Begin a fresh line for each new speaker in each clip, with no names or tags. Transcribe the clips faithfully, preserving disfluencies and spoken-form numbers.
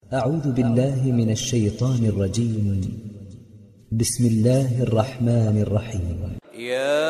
أعوذ بالله من الشيطان الرجيم. بسم الله الرحمن الرحيم.
يا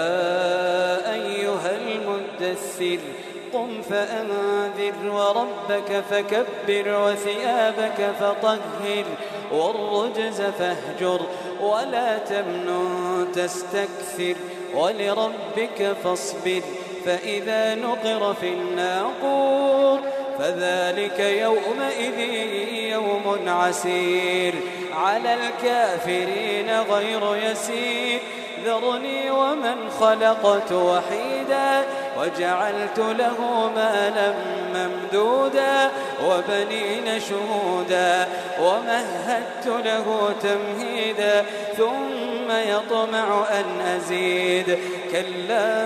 أيها المدثر قم فأنذر وربك فكبر وثيابك فطهر والرجز فاهجر ولا تمنن تستكثر ولربك فاصبر فإذا نقر في الناقور فذلك يومئذ يوم عسير على الكافرين غير يسير ذرني ومن خلقت وحيدا وجعلت له مالا ممدودا وبنين شهودا ومهدت له تمهيدا ثم يطمع أن أزيد كلا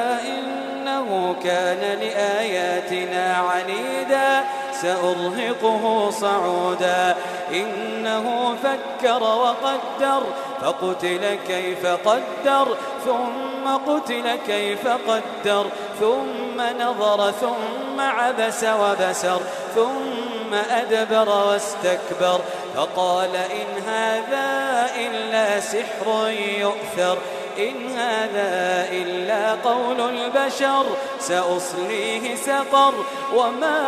إنه كان لآياتنا عنيدا سأرهقه صعودا إنه فكر وقدر فقتل كيف قدر ثم قتل كيف قدر ثم نظر ثم عبس وبسر ثم أدبر واستكبر فقال إن هذا إلا سحر يؤثر إن هذا إلا قول البشر سأصليه سقر وما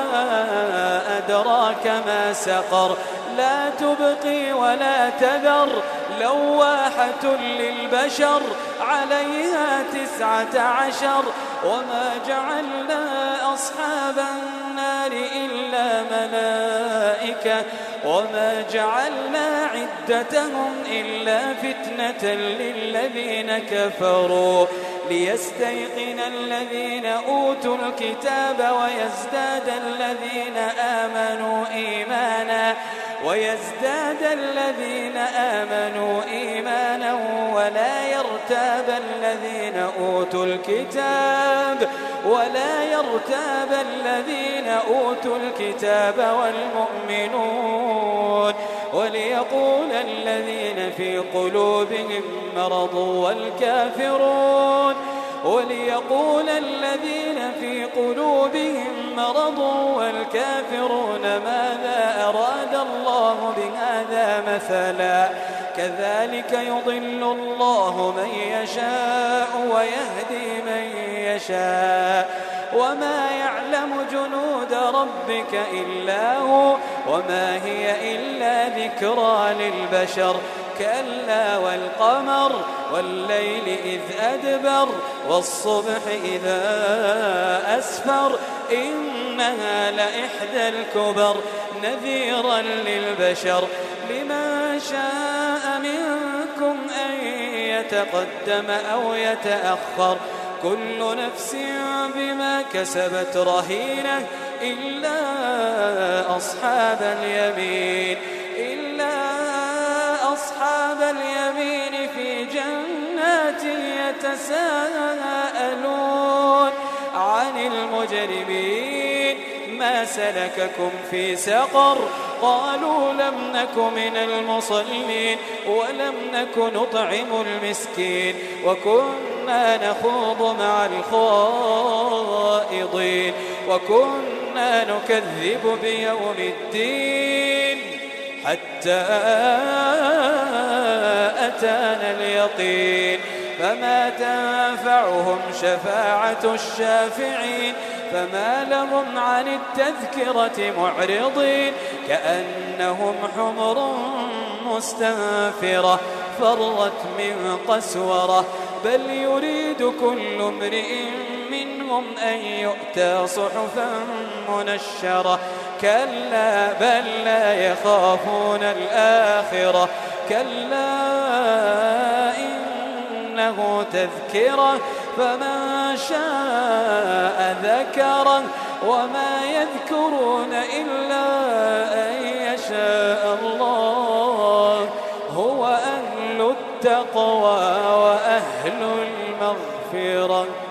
أدراك ما سقر لا تبقي ولا تذر لواحة للبشر عليها تسعة عشر وما جعلنا أصحاب النار إلا ملائكة وما جعلنا عدتهم إلا فتنة للذين كفروا ليستيقن الذين أوتوا الكتاب ويزداد الذين آمنوا إيمانا ويزداد الذين آمنوا إيمانا ولا يرتاب الذين أوتوا الكتاب ولا يرتاب الذين أوتوا الكتاب والمؤمنون وليقول الذين في قلوبهم مرض والكافرون وليقول الذين في قلوبهم مرض والكافرون ماذا أراد الله بهذا مثلا كذلك يضل الله من يشاء ويهدي من يشاء وما يعلم جنود ربك إلا هو وما هي إلا ذكرى للبشر كلا والقمر والليل إذ أدبر والصبح إذا أسفر إنها لإحدى الكبر نذيرا للبشر لمن شاء منكم أن يتقدم أو يتأخر كل نفس بما كسبت رهينة إلا أصحاب اليمين إلا أصحاب اليمين في جنات يتساءلون عن المجرمين ما سلككم في سقر قالوا لم نك من المصلين ولم نك نطعم المسكين وكنا نخوض مع الخائضين وكنا نكذب بيوم الدين حتى أتانا اليقين فما تنفعهم شفاعة الشافعين فما لهم عن التذكرة معرضين كأنهم حمر مستنفرة فرت من قسورة بل يريد كل امرئ منهم أن يؤتى صحفا منشرة كلا بل لا يخافون الآخرة كلا إنه تذكرة فمن شاء ذكره وما يذكرون إلا أن يشاء الله هو أهل التقوى وأهل المغفرة.